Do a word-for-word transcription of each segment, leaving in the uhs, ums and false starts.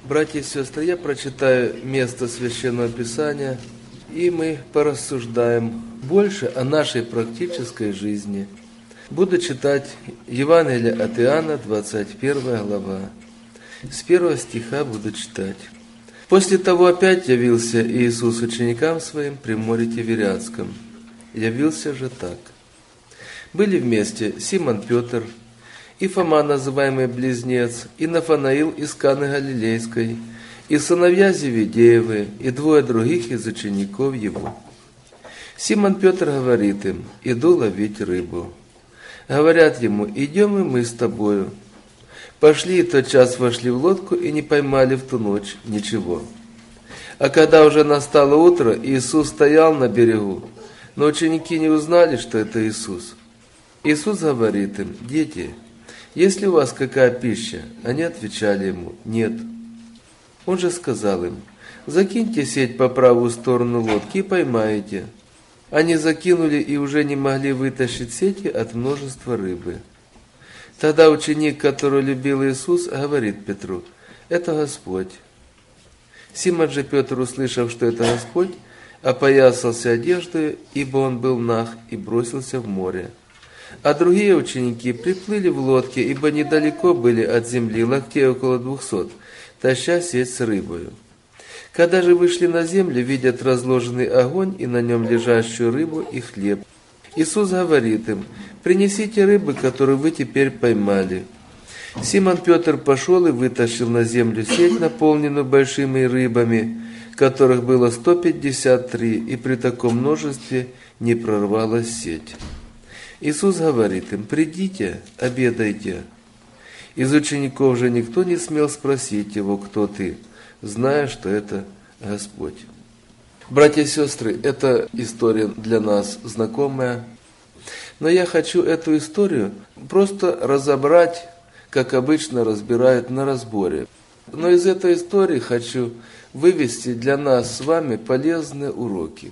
Братья и сестры, я прочитаю место Священного Писания, и мы порассуждаем больше о нашей практической жизни. Буду читать Евангелие от Иоанна, двадцать первая глава. С первого стиха буду читать. «После того опять явился Иисус ученикам своим при море Тивериадском. Явился же так. Были вместе Симон Петр, и Фома, называемый Близнец, и Нафанаил из Каны Галилейской, и сыновья Зеведеевы, и двое других из учеников его. Симон Петр говорит им: иду ловить рыбу. Говорят ему: идем и мы с тобою. Пошли, и тотчас вошли в лодку, и не поймали в ту ночь ничего. А когда уже настало утро, Иисус стоял на берегу, но ученики не узнали, что это Иисус. Иисус говорит им: дети, есть ли у вас какая пища? Они отвечали ему: нет. Он же сказал им: закиньте сеть по правую сторону лодки и поймаете. Они закинули и уже не могли вытащить сети от множества рыбы. Тогда ученик, который любил Иисус, говорит Петру: это Господь. Симон же Петр, услышав, что это Господь, опоясался одеждой, ибо он был наг, и бросился в море. А другие ученики приплыли в лодке, ибо недалеко были от земли, локтей около двухсот, таща сеть с рыбою. Когда же вышли на землю, видят разложенный огонь и на нем лежащую рыбу и хлеб. Иисус говорит им: принесите рыбы, которую вы теперь поймали. Симон Петр пошел и вытащил на землю сеть, наполненную большими рыбами, которых было сто пятьдесят три, и при таком множестве не прорвалась сеть. Иисус говорит им: придите, обедайте. Из учеников же никто не смел спросить его: кто ты, зная, что это Господь. Братья и сестры, эта история для нас знакомая, но я хочу эту историю просто разобрать, как обычно разбирают на разборе. Но из этой истории хочу вывести для нас с вами полезные уроки.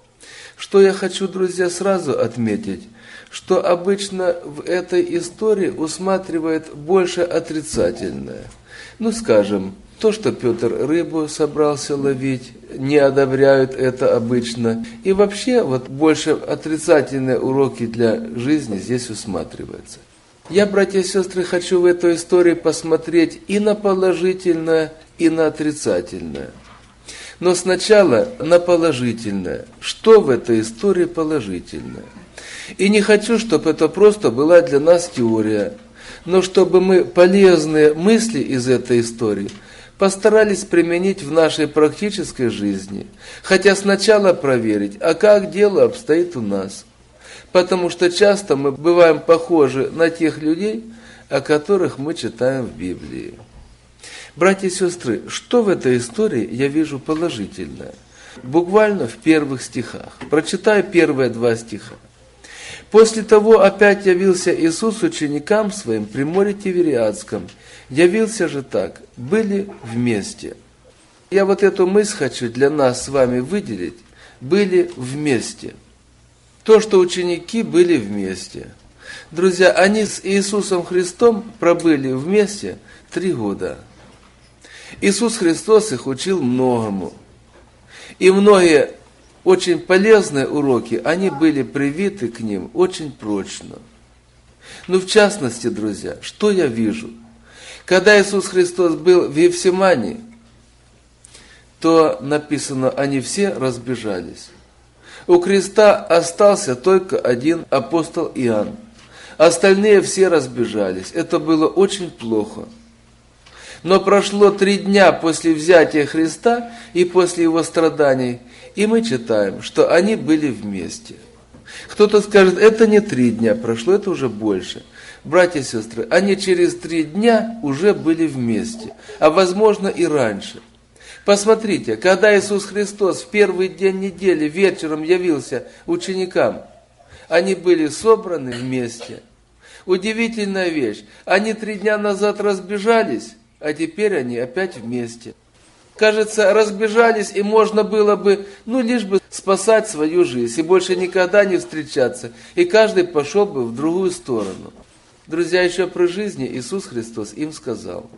Что я хочу, друзья, сразу отметить, что обычно в этой истории усматривает больше отрицательное. Ну, скажем, то, что Петр рыбу собрался ловить, не одобряют это обычно. И вообще, вот больше отрицательные уроки для жизни здесь усматриваются. Я, братья и сестры, хочу в этой истории посмотреть и на положительное, и на отрицательное. Но сначала на положительное. Что в этой истории положительное? И не хочу, чтобы это просто была для нас теория, но чтобы мы полезные мысли из этой истории постарались применить в нашей практической жизни, хотя сначала проверить, а как дело обстоит у нас. Потому что часто мы бываем похожи на тех людей, о которых мы читаем в Библии. Братья и сестры, что в этой истории я вижу положительное? Буквально в первых стихах. Прочитаю первые два стиха. После того опять явился Иисус ученикам своим при море Тивериадском. Явился же так: были вместе. Я вот эту мысль хочу для нас с вами выделить. Были вместе. То, что ученики были вместе. Друзья, они с Иисусом Христом пробыли вместе три года. Иисус Христос их учил многому. И многие очень полезные уроки, они были привиты к ним очень прочно. Ну, в частности, друзья, что я вижу? Когда Иисус Христос был в Гефсимании, то написано, они все разбежались. У креста остался только один апостол Иоанн. Остальные все разбежались. Это было очень плохо. Но прошло три дня после взятия Христа и после его страданий, и мы читаем, что они были вместе. Кто-то скажет: это не три дня прошло, это уже больше. Братья и сестры, они через три дня уже были вместе, а возможно и раньше. Посмотрите, когда Иисус Христос в первый день недели вечером явился ученикам, они были собраны вместе. Удивительная вещь, они три дня назад разбежались, а теперь они опять вместе. Кажется, разбежались, и можно было бы, ну, лишь бы спасать свою жизнь, и больше никогда не встречаться, и каждый пошел бы в другую сторону. Друзья, еще при жизни Иисус Христос им сказал: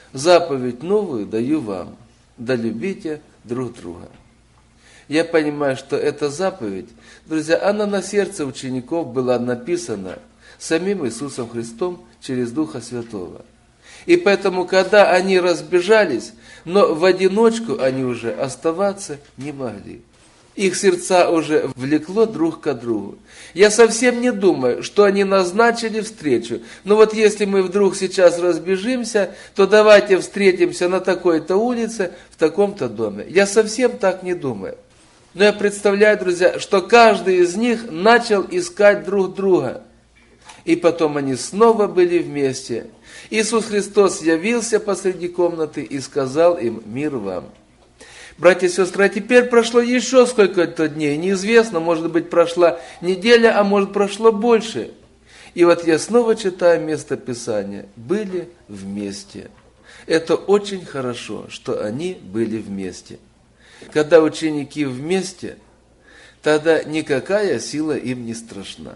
заповедь новую даю вам, да любите друг друга. Я понимаю, что эта заповедь, друзья, она на сердце учеников была написана самим Иисусом Христом через Духа Святого. И поэтому, когда они разбежались, но в одиночку они уже оставаться не могли. Их сердца уже влекло друг к другу. Я совсем не думаю, что они назначили встречу. Но вот если мы вдруг сейчас разбежимся, то давайте встретимся на такой-то улице, в таком-то доме. Я совсем так не думаю. Но я представляю, друзья, что каждый из них начал искать друг друга. И потом они снова были вместе. Иисус Христос явился посреди комнаты и сказал им: «Мир вам». Братья и сестры, а теперь прошло еще сколько-то дней, неизвестно, может быть, прошла неделя, а может, прошло больше. И вот я снова читаю место Писания. Были вместе. Это очень хорошо, что они были вместе. Когда ученики вместе, тогда никакая сила им не страшна.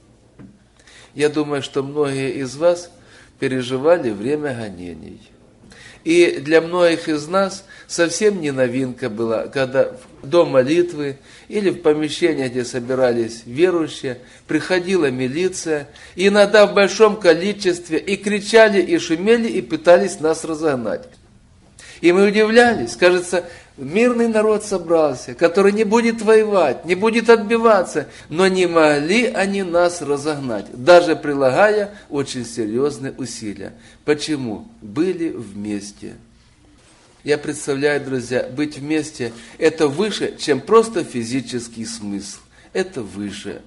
Я думаю, что многие из вас переживали время гонений. И для многих из нас совсем не новинка была, когда до молитвы или в помещении, где собирались верующие, приходила милиция, и иногда в большом количестве, и кричали, и шумели, и пытались нас разогнать. И мы удивлялись, кажется, мирный народ собрался, который не будет воевать, не будет отбиваться, но не могли они нас разогнать, даже прилагая очень серьезные усилия. Почему? Были вместе. Я представляю, друзья, быть вместе – это выше, чем просто физический смысл. Это выше.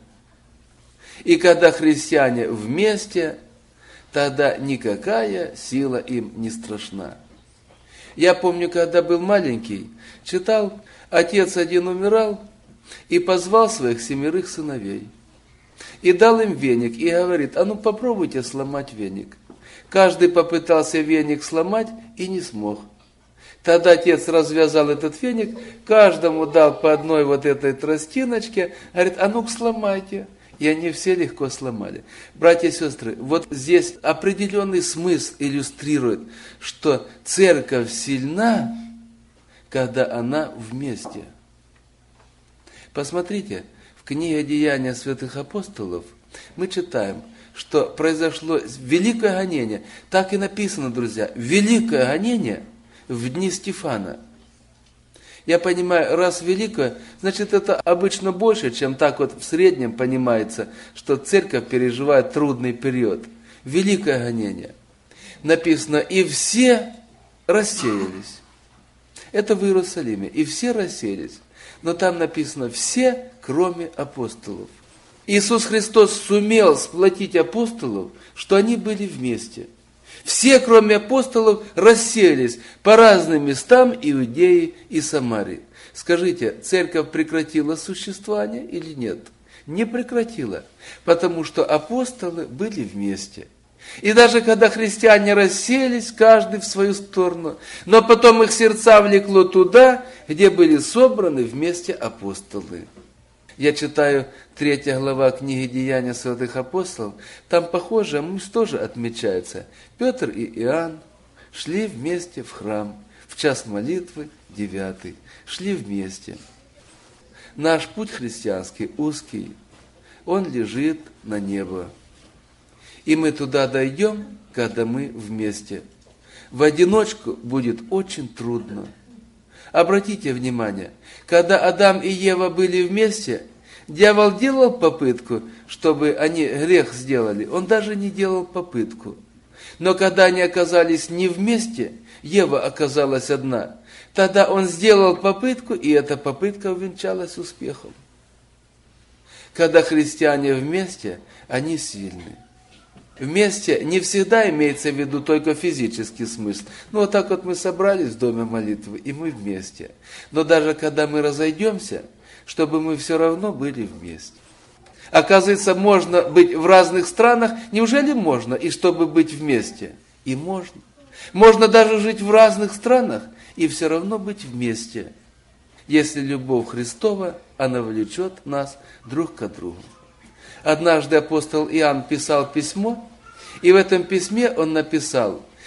И когда христиане вместе, тогда никакая сила им не страшна. Я помню, когда был маленький, читал, отец один умирал и позвал своих семерых сыновей. И дал им веник, и говорит: а ну попробуйте сломать веник. Каждый попытался веник сломать и не смог. Тогда отец развязал этот веник, каждому дал по одной вот этой тростиночке, говорит: а ну-ка сломайте. И они все легко сломали. Братья и сестры, вот здесь определенный смысл иллюстрирует, что церковь сильна, когда она вместе. Посмотрите, в книге «Деяния святых апостолов» мы читаем, что произошло великое гонение. Так и написано, друзья, великое гонение в дни Стефана. Я понимаю, раз великое, значит, это обычно больше, чем так вот в среднем понимается, что церковь переживает трудный период. Великое гонение. Написано: и все рассеялись. Это в Иерусалиме. И все рассеялись. Но там написано: все, кроме апостолов. Иисус Христос сумел сплотить апостолов, что они были вместе. Все, кроме апостолов, расселись по разным местам Иудеи и Самарии. Скажите, церковь прекратила существование или нет? Не прекратила, потому что апостолы были вместе. И даже когда христиане расселись, каждый в свою сторону, но потом их сердца влекло туда, где были собраны вместе апостолы. Я читаю третья глава книги «Деяния святых апостолов», там похожая мысль тоже отмечается. Петр и Иоанн шли вместе в храм, в час молитвы, девятый, шли вместе. Наш путь христианский узкий, он лежит на небо. И мы туда дойдем, когда мы вместе. В одиночку будет очень трудно. Обратите внимание, когда Адам и Ева были вместе, дьявол делал попытку, чтобы они грех сделали. Он даже не делал попытку. Но когда они оказались не вместе, Ева оказалась одна, тогда он сделал попытку, и эта попытка увенчалась успехом. Когда христиане вместе, они сильны. Вместе не всегда имеется в виду только физический смысл. Ну, вот так вот мы собрались в доме молитвы, и мы вместе. Но даже когда мы разойдемся, чтобы мы все равно были вместе. Оказывается, можно быть в разных странах. Неужели можно, и чтобы быть вместе? И можно. Можно даже жить в разных странах, и все равно быть вместе. Если любовь Христова, она влечет нас друг к другу. Однажды апостол Иоанн писал письмо, и в этом письме он написал: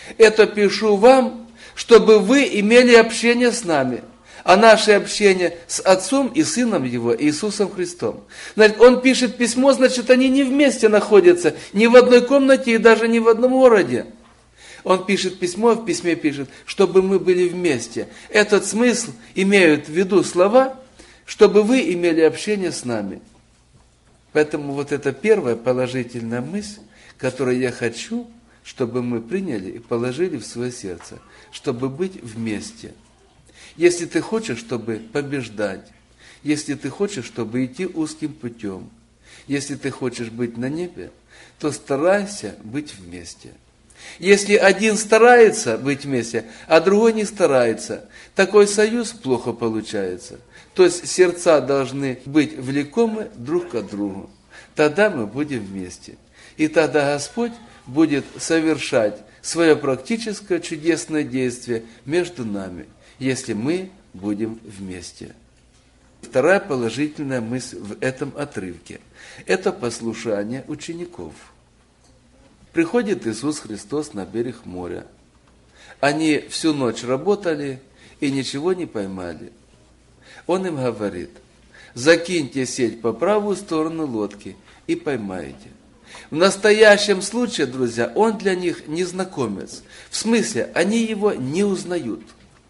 Это пишу вам, чтобы вы имели общение с нами, а наше общение с Отцом и Сыном Его, Иисусом Христом. Значит, он пишет письмо, значит, они не вместе находятся, ни в одной комнате и даже не в одном городе. Он пишет письмо, в письме пишет, чтобы мы были вместе. Этот смысл имеют в виду слова, чтобы вы имели общение с нами. Поэтому вот это первая положительная мысль, которую я хочу, чтобы мы приняли и положили в свое сердце, чтобы быть вместе. Если ты хочешь, чтобы побеждать, если ты хочешь, чтобы идти узким путем, если ты хочешь быть на небе, то старайся быть вместе. Если один старается быть вместе, а другой не старается, такой союз плохо получается. То есть сердца должны быть влекомы друг к другу. Тогда мы будем вместе. И тогда Господь будет совершать свое практическое чудесное действие между нами, если мы будем вместе. Вторая положительная мысль в этом отрывке – это послушание учеников. Приходит Иисус Христос на берег моря. Они всю ночь работали и ничего не поймали. Он им говорит: закиньте сеть по правую сторону лодки и поймаете. В настоящем случае, друзья, он для них незнакомец. В смысле, они его не узнают.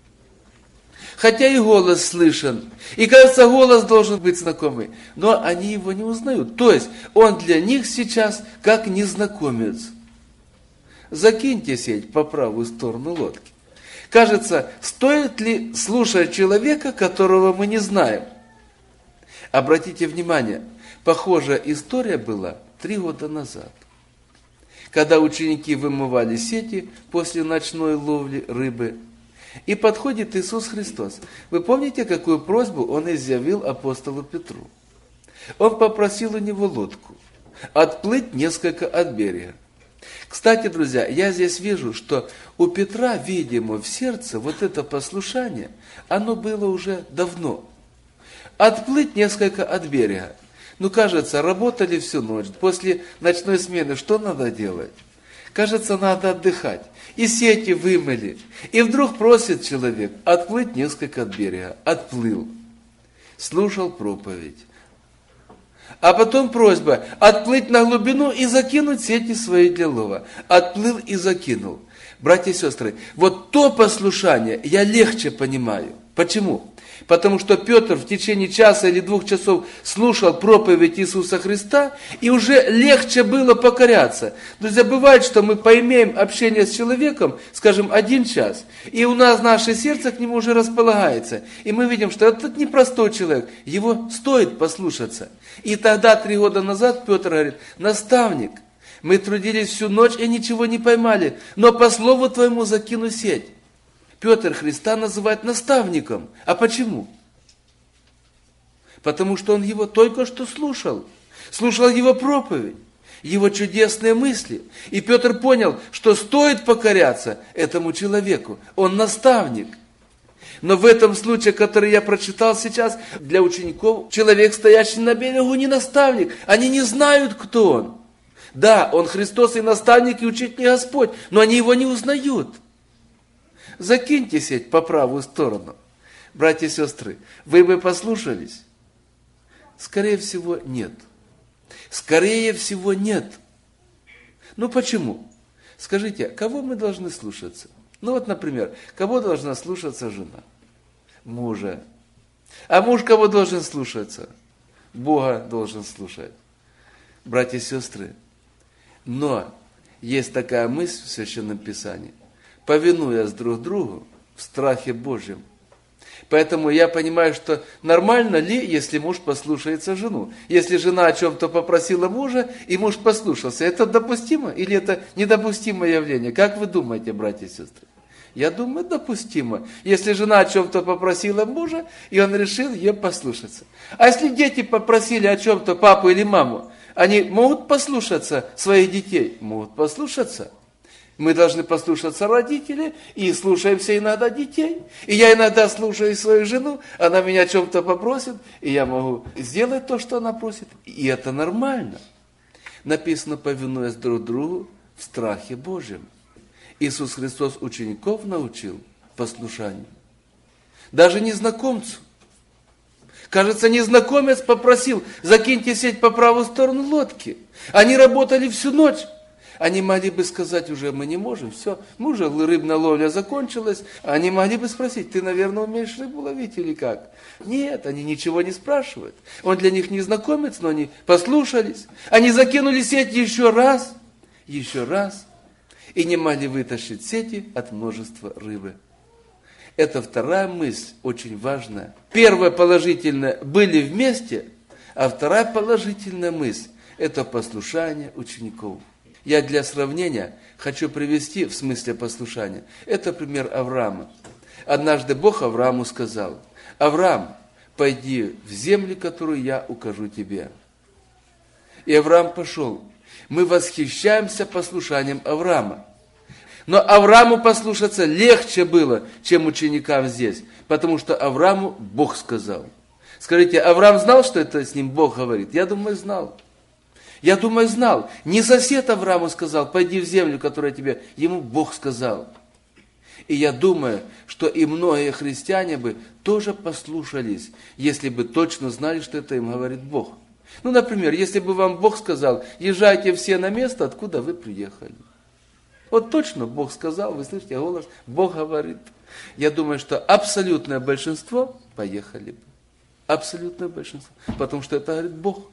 Хотя и голос слышен, и кажется, голос должен быть знакомый, но они его не узнают. То есть, он для них сейчас как незнакомец. Закиньте сеть по правую сторону лодки. Кажется, стоит ли слушать человека, которого мы не знаем? Обратите внимание, похожая история была три года назад, когда ученики вымывали сети после ночной ловли рыбы. И подходит Иисус Христос. Вы помните, какую просьбу Он изъявил апостолу Петру? Он попросил у него лодку отплыть несколько от берега. Кстати, друзья, я здесь вижу, что у Петра, видимо, в сердце вот это послушание, оно было уже давно. Отплыть несколько от берега. Ну, кажется, работали всю ночь. После ночной смены что надо делать? Кажется, надо отдыхать. И сети вымыли. И вдруг просит человек отплыть несколько от берега. Отплыл. Слушал проповедь. А потом просьба отплыть на глубину и закинуть сети свои для лова. Отплыл и закинул. Братья и сестры, вот то послушание я легче понимаю. Почему? Потому что Петр в течение часа или двух часов слушал проповедь Иисуса Христа, и уже легче было покоряться. Друзья, бывает, что мы поимеем общение с человеком, скажем, один час, и у нас наше сердце к нему уже располагается. И мы видим, что этот непростой человек, его стоит послушаться. И тогда, три года назад, Петр говорит: наставник, мы трудились всю ночь и ничего не поймали, но по слову твоему закину сеть. Петр Христа называет наставником. А почему? Потому что он его только что слушал. Слушал его проповедь, его чудесные мысли. И Петр понял, что стоит покоряться этому человеку. Он наставник. Но в этом случае, который я прочитал сейчас, для учеников, человек, стоящий на берегу, не наставник. Они не знают, кто он. Да, он Христос и наставник, и учитель Господь, но они его не узнают. Закиньте сеть по правую сторону. Братья и сестры, вы бы послушались? Скорее всего, нет. Скорее всего, нет. Ну почему? Скажите, кого мы должны слушаться? Ну вот, например, кого должна слушаться жена? Мужа. А муж кого должен слушаться? Бога должен слушать. Братья и сестры, но есть такая мысль в Священном Писании: повинуясь друг другу в страхе Божьем. Поэтому я понимаю, что нормально ли, если муж послушается жену? Если жена о чем-то попросила мужа, и муж послушался, это допустимо или это недопустимое явление? Как вы думаете, братья и сестры? Я думаю, допустимо. Если жена о чем-то попросила мужа, и он решил ей послушаться. А если дети попросили о чем-то папу или маму, они могут послушаться своих детей? Могут послушаться. Мы должны послушаться родителей, и слушаемся иногда детей. И я иногда слушаю свою жену, она меня о чем-то попросит, и я могу сделать то, что она просит. И это нормально. Написано: повинуясь друг другу в страхе Божьем. Иисус Христос учеников научил послушанию. Даже незнакомцу. Кажется, незнакомец попросил: закиньте сеть по правую сторону лодки. Они работали всю ночь. Они могли бы сказать: уже мы не можем, все, мы уже рыбная ловля закончилась. Они могли бы спросить: ты, наверное, умеешь рыбу ловить или как? Нет, они ничего не спрашивают. Он для них незнакомец, но они послушались. Они закинули сеть еще раз, еще раз, и не могли вытащить сети от множества рыбы. Это вторая мысль, очень важная. Первая положительная – были вместе, а вторая положительная мысль – это послушание учеников. Я для сравнения хочу привести в смысле послушания. Это пример Авраама. Однажды Бог Аврааму сказал: Авраам, пойди в землю, которую я укажу тебе. И Авраам пошел. Мы восхищаемся послушанием Авраама. Но Аврааму послушаться легче было, чем ученикам здесь, потому что Аврааму Бог сказал. Скажите, Авраам знал, что это с ним Бог говорит? Я думаю, знал. Я думаю, знал. Не сосед Аврааму сказал: пойди в землю, которая тебе, ему Бог сказал. И я думаю, что и многие христиане бы тоже послушались, если бы точно знали, что это им говорит Бог. Ну, например, если бы вам Бог сказал: езжайте все на место, откуда вы приехали. Вот точно Бог сказал, вы слышите голос, Бог говорит. Я думаю, что абсолютное большинство поехали бы. Абсолютное большинство. Потому что это говорит Бог.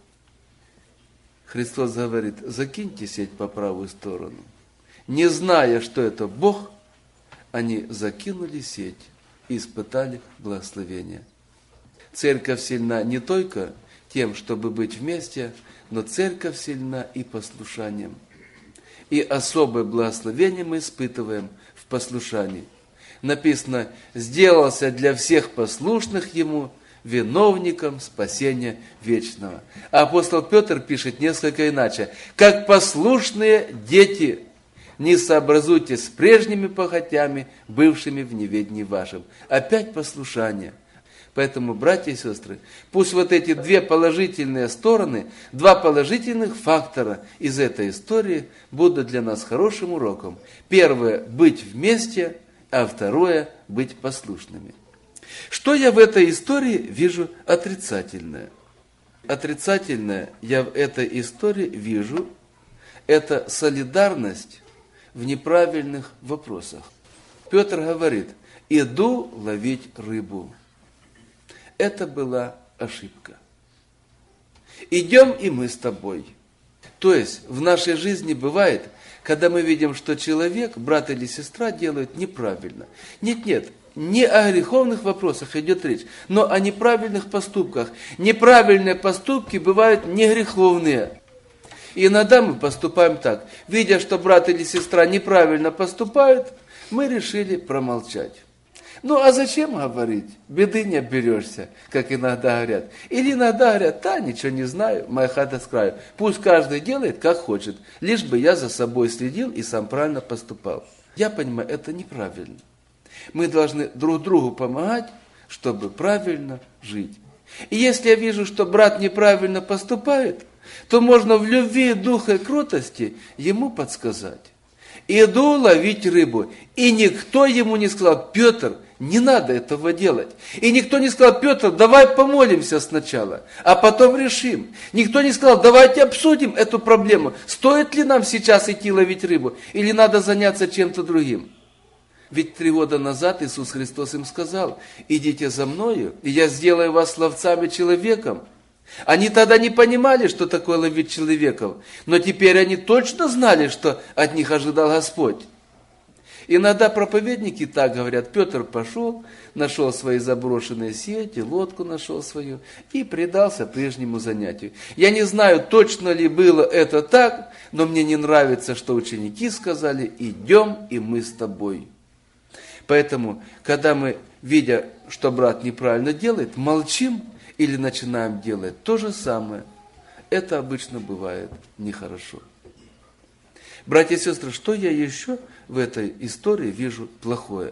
Христос говорит: закиньте сеть по правую сторону. Не зная, что это Бог, они закинули сеть и испытали благословение. Церковь сильна не только тем, чтобы быть вместе, но церковь сильна и послушанием. И особое благословение мы испытываем в послушании. Написано: сделался для всех послушных Ему виновником спасения вечного. А апостол Петр пишет несколько иначе: как послушные дети, не сообразуйтесь с прежними похотями, бывшими в неведении вашем. Опять послушание. Поэтому, братья и сестры, пусть вот эти две положительные стороны, два положительных фактора из этой истории будут для нас хорошим уроком. Первое – быть вместе, а второе – быть послушными. Что я в этой истории вижу отрицательное? Отрицательное я в этой истории вижу – это солидарность в неправильных вопросах. Петр говорит: иду ловить рыбу. Это была ошибка. Идем и мы с тобой. То есть в нашей жизни бывает, когда мы видим, что человек, брат или сестра, делают неправильно. Нет-нет, не о греховных вопросах идет речь, но о неправильных поступках. Неправильные поступки бывают не греховные. И иногда мы поступаем так. Видя, что брат или сестра неправильно поступают, мы решили промолчать. Ну, а зачем говорить? Беды не оберешься, как иногда говорят. Или иногда говорят: да, ничего не знаю, моя хата с краю. Пусть каждый делает, как хочет, лишь бы я за собой следил и сам правильно поступал. Я понимаю, это неправильно. Мы должны друг другу помогать, чтобы правильно жить. И если я вижу, что брат неправильно поступает, то можно в любви, духа и кротости ему подсказать. Иду ловить рыбу. И никто ему не сказал: Петр, не надо этого делать. И никто не сказал: Петр, давай помолимся сначала, а потом решим. Никто не сказал: давайте обсудим эту проблему. Стоит ли нам сейчас идти ловить рыбу? Или надо заняться чем-то другим? Ведь три года назад Иисус Христос им сказал: идите за мною, и я сделаю вас ловцами человеком. Они тогда не понимали, что такое ловить человеков, но теперь они точно знали, что от них ожидал Господь. Иногда проповедники так говорят: Петр пошел, нашел свои заброшенные сети, лодку нашел свою и предался прежнему занятию. Я не знаю, точно ли было это так, но мне не нравится, что ученики сказали: идем и мы с тобой. Поэтому, когда мы, видя, что брат неправильно делает, молчим или начинаем делать то же самое, это обычно бывает нехорошо. Братья и сестры, что я еще в этой истории вижу плохое?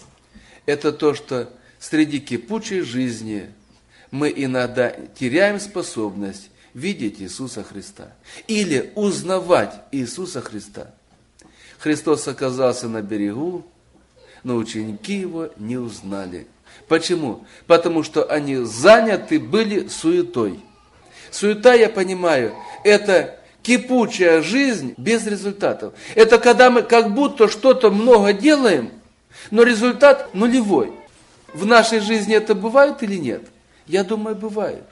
Это то, что среди кипучей жизни мы иногда теряем способность видеть Иисуса Христа или узнавать Иисуса Христа. Христос оказался на берегу, но ученики его не узнали. Почему? Потому что они заняты были суетой. Суета, я понимаю, это кипучая жизнь без результатов. Это когда мы как будто что-то много делаем, но результат нулевой. В нашей жизни это бывает или нет? Я думаю, бывает.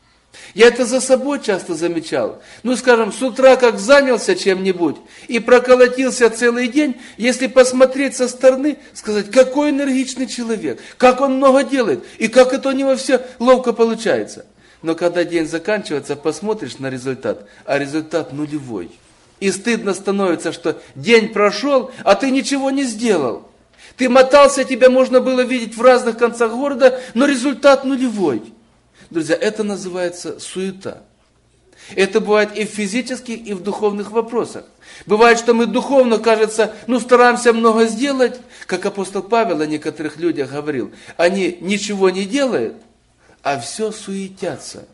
Я это за собой часто замечал. Ну, скажем, с утра как занялся чем-нибудь и проколотился целый день, если посмотреть со стороны, сказать, какой энергичный человек, как он много делает, и как это у него все ловко получается. Но когда день заканчивается, посмотришь на результат, а результат нулевой. И стыдно становится, что день прошел, а ты ничего не сделал. Ты мотался, тебя можно было видеть в разных концах города, но результат нулевой. Друзья, это называется суета. Это бывает и в физических, и в духовных вопросах. Бывает, что мы духовно, кажется, ну стараемся много сделать, как апостол Павел о некоторых людях говорил. Они ничего не делают, а все суетятся.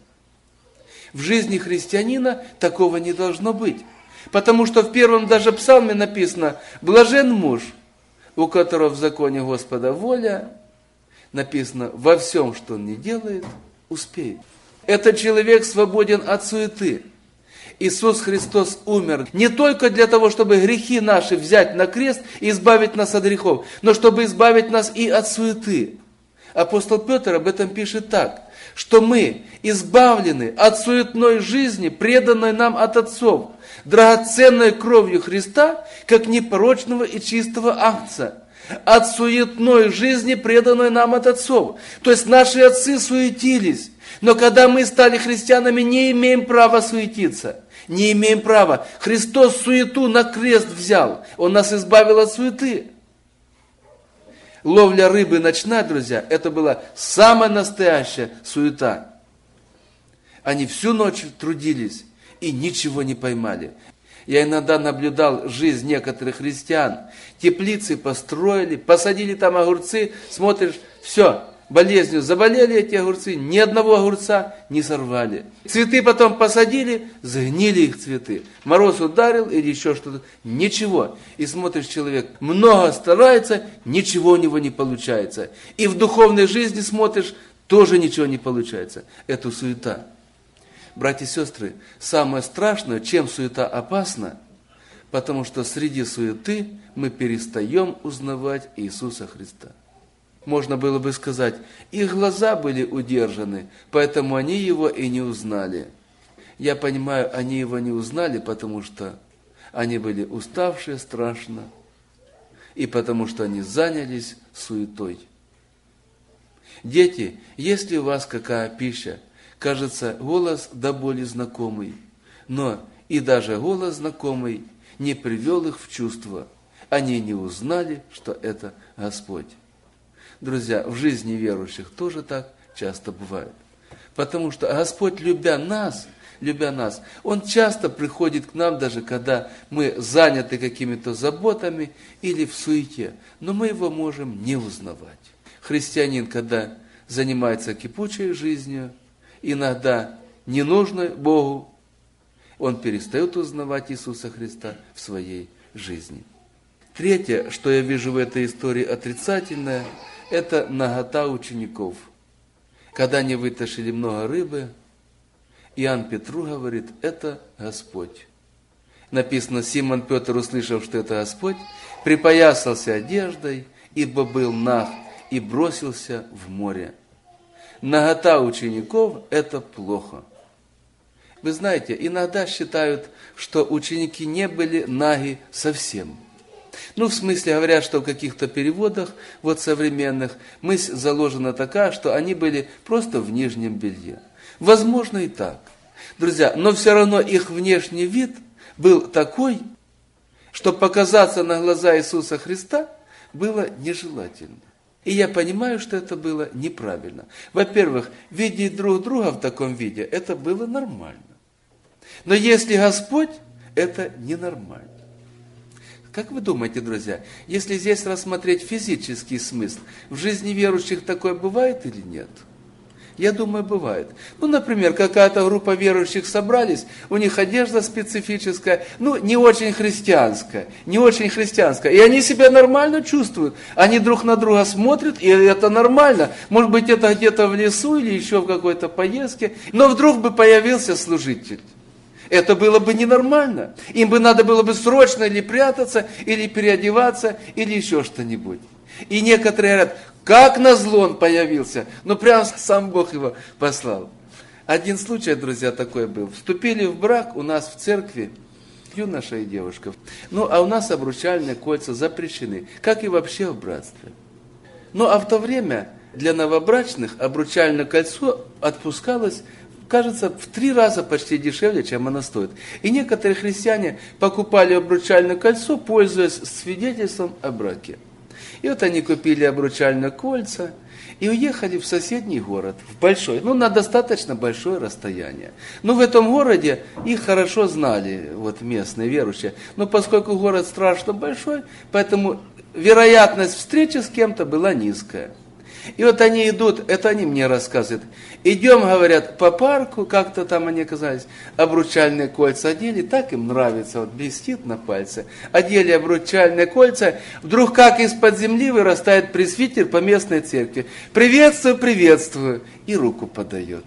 В жизни христианина такого не должно быть. Потому что в первом даже псалме написано: «Блажен муж, у которого в законе Господа воля», написано, во всем, что он не делает, успеет. Этот человек свободен от суеты. Иисус Христос умер не только для того, чтобы грехи наши взять на крест и избавить нас от грехов, но чтобы избавить нас и от суеты. Апостол Петр об этом пишет так, что мы избавлены от суетной жизни, преданной нам от отцов, драгоценной кровью Христа, как непорочного и чистого агнца, от суетной жизни, преданной нам от отцов. То есть наши отцы суетились, но когда мы стали христианами, не имеем права суетиться. Не имеем права. Христос суету на крест взял. Он нас избавил от суеты. Ловля рыбы ночная, друзья, это была самая настоящая суета. Они всю ночь трудились и ничего не поймали. Я иногда наблюдал жизнь некоторых христиан. Теплицы построили, посадили там огурцы, смотришь, все, болезнью заболели эти огурцы, ни одного огурца не сорвали. Цветы потом посадили, сгнили их цветы. Мороз ударил или еще что-то, ничего. И смотришь, человек много старается, ничего у него не получается. И в духовной жизни смотришь, тоже ничего не получается. Это суета. Братья и сестры, самое страшное, чем суета опасна, потому что среди суеты мы перестаем узнавать Иисуса Христа. Можно было бы сказать, их глаза были удержаны, поэтому они его и не узнали. Я понимаю, они его не узнали, потому что они были уставшие страшно, и потому что они занялись суетой. Дети, есть ли у вас какая пища? Кажется, голос до боли знакомый, но и даже голос знакомый не привел их в чувство. Они не узнали, что это Господь. Друзья, в жизни верующих тоже так часто бывает. Потому что Господь, любя нас, любя нас, Он часто приходит к нам, даже когда мы заняты какими-то заботами или в суете, но мы Его можем не узнавать. Христианин, когда занимается кипучей жизнью, иногда ненужной Богу, он перестает узнавать Иисуса Христа в своей жизни. Третье, что я вижу в этой истории отрицательное, это нагота учеников. Когда они вытащили много рыбы, Иоанн Петру говорит, это Господь. Написано, Симон Петр, услышав, что это Господь, припоясался одеждой, ибо был наг, и бросился в море. Нагота учеников – это плохо. Вы знаете, иногда считают, что ученики не были наги совсем. Ну, в смысле, говорят, что в каких-то переводах, вот современных, мысль заложена такая, что они были просто в нижнем белье. Возможно и так. Друзья, но все равно их внешний вид был такой, что показаться на глаза Иисуса Христа было нежелательно. И я понимаю, что это было неправильно. Во-первых, видеть друг друга в таком виде, это было нормально. Но если Господь, это ненормально. Как вы думаете, друзья, если здесь рассмотреть физический смысл, в жизни верующих такое бывает или нет? Я думаю, бывает. Ну, например, какая-то группа верующих собрались, у них одежда специфическая, ну, не очень христианская, не очень христианская. И они себя нормально чувствуют. Они друг на друга смотрят, и это нормально. Может быть, это где-то в лесу или еще в какой-то поездке. Но вдруг бы появился служитель. Это было бы ненормально. Им бы надо было бы срочно или прятаться, или переодеваться, или еще что-нибудь. И некоторые говорят, как назло он появился. Ну, прям сам Бог его послал. Один случай, друзья, такой был. Вступили в брак у нас в церкви юноша и девушка. Ну, а у нас обручальные кольца запрещены, как и вообще в братстве. Ну, а в то время для новобрачных обручальное кольцо отпускалось, кажется, в три раза почти дешевле, чем оно стоит. И некоторые христиане покупали обручальное кольцо, пользуясь свидетельством о браке. И вот они купили обручальные кольца и уехали в соседний город, в большой, ну, на достаточно большое расстояние. Но в этом городе их хорошо знали, вот местные верующие. Но поскольку город страшно большой, поэтому вероятность встречи с кем-то была низкая. И вот они идут, это они мне рассказывают, идем, говорят, по парку, как-то там они оказались, обручальные кольца одели, так им нравится, вот блестит на пальце, одели обручальные кольца, вдруг как из-под земли вырастает пресвитер по местной церкви, приветствую, приветствую, и руку подает.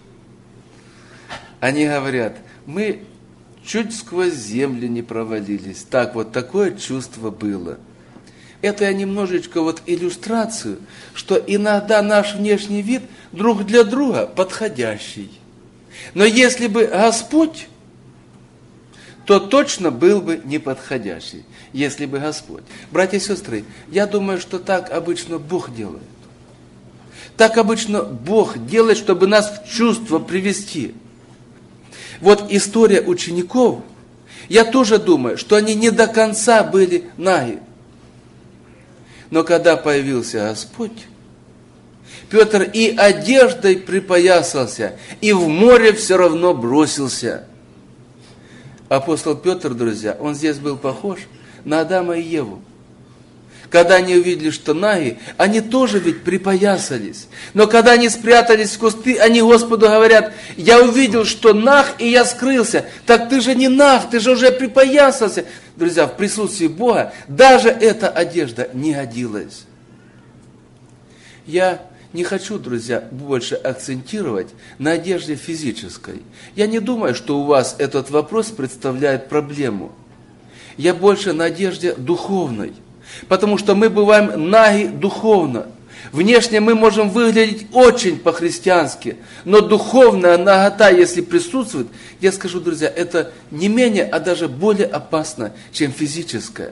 Они говорят, мы чуть сквозь землю не провалились, так вот такое чувство было. Это я немножечко вот иллюстрацию, что иногда наш внешний вид друг для друга подходящий. Но если бы Господь, то точно был бы неподходящий, если бы Господь. Братья и сестры, я думаю, что так обычно Бог делает. Так обычно Бог делает, чтобы нас в чувство привести. Вот история учеников, я тоже думаю, что они не до конца были наги. Но когда появился Господь, Петр и одеждой припоясался, и в море все равно бросился. Апостол Петр, друзья, он здесь был похож на Адама и Еву. Когда они увидели, что наги, они тоже ведь припоясались. Но когда они спрятались в кусты, они Господу говорят, я увидел, что наг, и я скрылся. Так ты же не наг, ты же уже припоясался. Друзья, в присутствии Бога даже эта одежда не годилась. Я не хочу, друзья, больше акцентировать на одежде физической. Я не думаю, что у вас этот вопрос представляет проблему. Я больше на одежде духовной. Потому что мы бываем наги духовно. Внешне мы можем выглядеть очень по-христиански, но духовная нагота, если присутствует, я скажу, друзья, это не менее, а даже более опасно, чем физическая.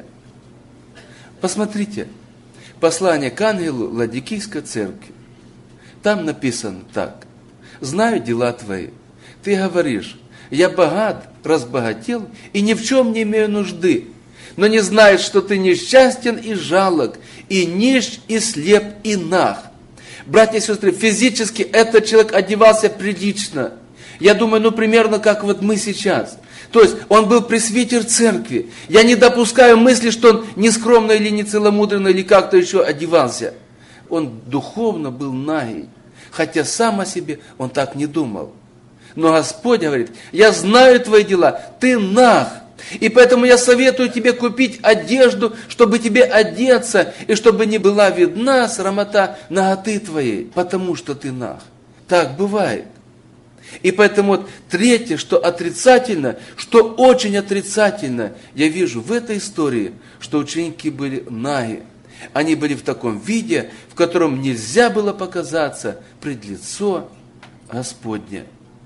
Посмотрите, послание к ангелу Ладикийской церкви. Там написано так. «Знаю дела твои. Ты говоришь, я богат, разбогател и ни в чем не имею нужды. Но не знаешь, что ты несчастен и жалок, и нищ, и слеп, и наг». Братья и сестры, физически этот человек одевался прилично. Я думаю, ну примерно как вот мы сейчас. То есть он был пресвитер церкви. Я не допускаю мысли, что он нескромно или не целомудренно или как-то еще одевался. Он духовно был нагий, хотя сам о себе он так не думал. Но Господь говорит, я знаю твои дела, ты наг. И поэтому я советую тебе купить одежду, чтобы тебе одеться, и чтобы не была видна срамота наготы твоей, потому что ты наг. Так бывает. И поэтому вот третье, что отрицательно, что очень отрицательно, я вижу в этой истории, что ученики были наги. Они были в таком виде, в котором нельзя было показаться пред лицо Господне.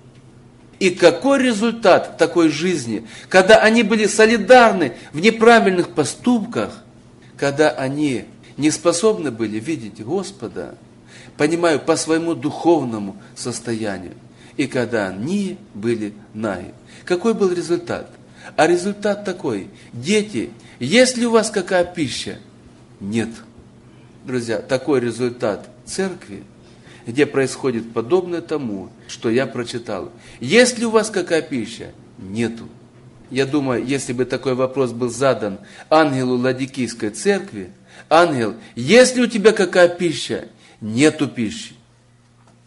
И какой результат такой жизни, когда они были солидарны в неправильных поступках, когда они не способны были видеть Господа, понимаю, по своему духовному состоянию, и когда они были наги. Какой был результат? А результат такой: дети, есть ли у вас какая пища? Нет. Друзья, такой результат церкви, где происходит подобное тому, что я прочитал. Есть ли у вас какая пища? Нету. Я думаю, если бы такой вопрос был задан ангелу Ладикийской церкви, ангел, есть ли у тебя какая пища? Нету пищи.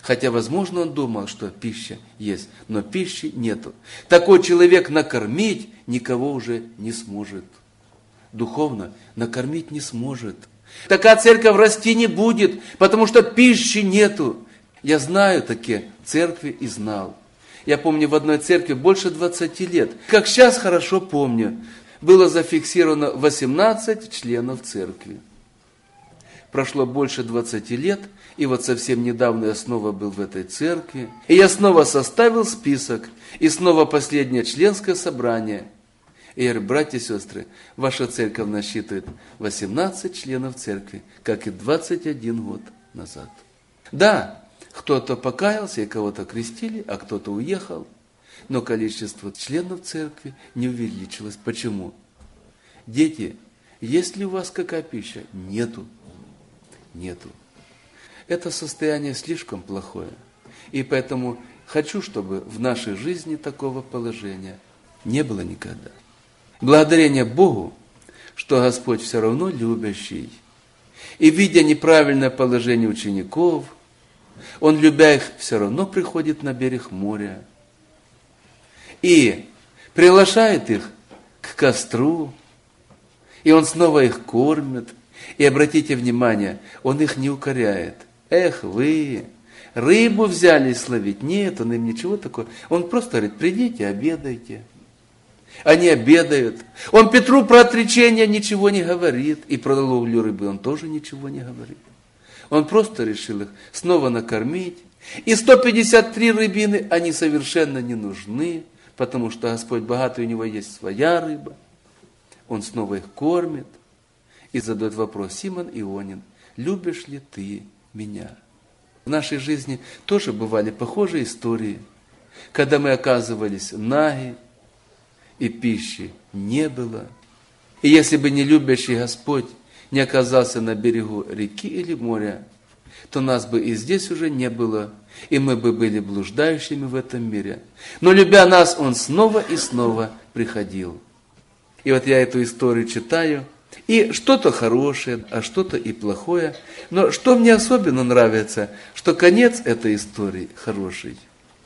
Хотя, возможно, он думал, что пища есть, но пищи нету. Такой человек накормить никого уже не сможет. Духовно накормить не сможет. Такая церковь расти не будет, потому что пищи нету. Я знаю такие церкви и знал. Я помню, в одной церкви больше двадцати лет, как сейчас хорошо помню, было зафиксировано восемнадцать членов церкви. Прошло больше двадцати лет, и вот совсем недавно я снова был в этой церкви, и я снова составил список, и снова последнее членское собрание. И я говорю, братья и сестры, ваша церковь насчитывает восемнадцать членов церкви, как и двадцать один год назад. Да, кто-то покаялся и кого-то крестили, а кто-то уехал, но количество членов церкви не увеличилось. Почему? Дети, есть ли у вас какая пища? Нету. Нету. Это состояние слишком плохое. И поэтому хочу, чтобы в нашей жизни такого положения не было никогда. Благодарение Богу, что Господь все равно любящий. И видя неправильное положение учеников, Он, любя их, все равно приходит на берег моря и приглашает их к костру, и Он снова их кормит. И обратите внимание, Он их не укоряет. Эх вы, рыбу взялись ловить. Нет, Он им ничего такого. Он просто говорит, придите, обедайте. Они обедают. Он Петру про отречение ничего не говорит. И про ловлю рыбы Он тоже ничего не говорит. Он просто решил их снова накормить. И сто пятьдесят три рыбины, они совершенно не нужны, потому что Господь богатый, у Него есть своя рыба. Он снова их кормит. И задает вопрос, Симон Ионин, любишь ли ты меня? В нашей жизни тоже бывали похожие истории, когда мы оказывались наги, и пищи не было. И если бы не любящий Господь не оказался на берегу реки или моря, то нас бы и здесь уже не было, и мы бы были блуждающими в этом мире. Но любя нас, Он снова и снова приходил. И вот я эту историю читаю, и что-то хорошее, а что-то и плохое. Но что мне особенно нравится, что конец этой истории хороший.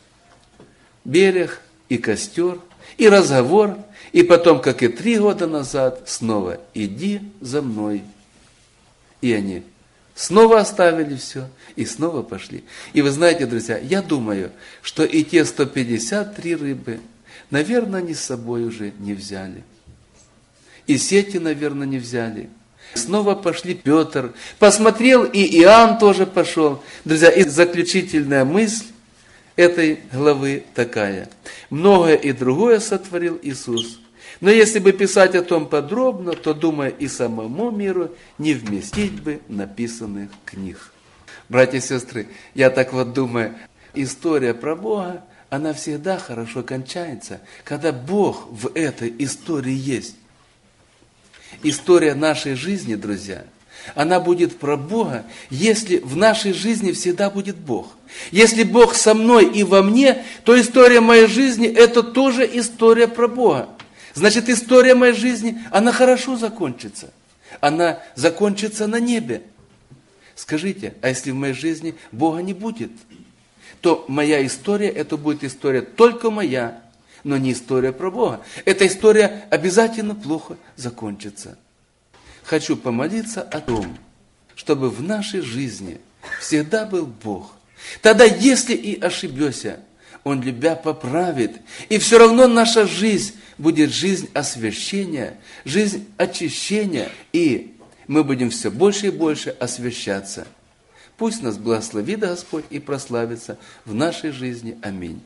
Берег и костер, и разговор, и потом, как и три года назад, снова «иди за мной». И они снова оставили все, и снова пошли. И вы знаете, друзья, я думаю, что и те сто пятьдесят три рыбы, наверное, они с собой уже не взяли. И сети, наверное, не взяли. Снова пошли Петр, посмотрел, и Иоанн тоже пошел. Друзья, и заключительная мысль этой главы такая. Многое и другое сотворил Иисус. Но если бы писать о том подробно, то, думаю, и самому миру не вместить бы написанных книг. Братья и сестры, я так вот думаю, история про Бога, она всегда хорошо кончается, когда Бог в этой истории есть. История нашей жизни, друзья, она будет про Бога, если в нашей жизни всегда будет Бог. Если Бог со мной и во мне, то история моей жизни – это тоже история про Бога. Значит, история моей жизни, она хорошо закончится. Она закончится на небе. Скажите, а если в моей жизни Бога не будет, то моя история – это будет история только моя, но не история про Бога. Эта история обязательно плохо закончится. Хочу помолиться о том, чтобы в нашей жизни всегда был Бог. Тогда, если и ошибешься, Он, любя, поправит. И все равно наша жизнь будет жизнь освящения, жизнь очищения. И мы будем все больше и больше освящаться. Пусть нас благословит Господь и прославится в нашей жизни. Аминь.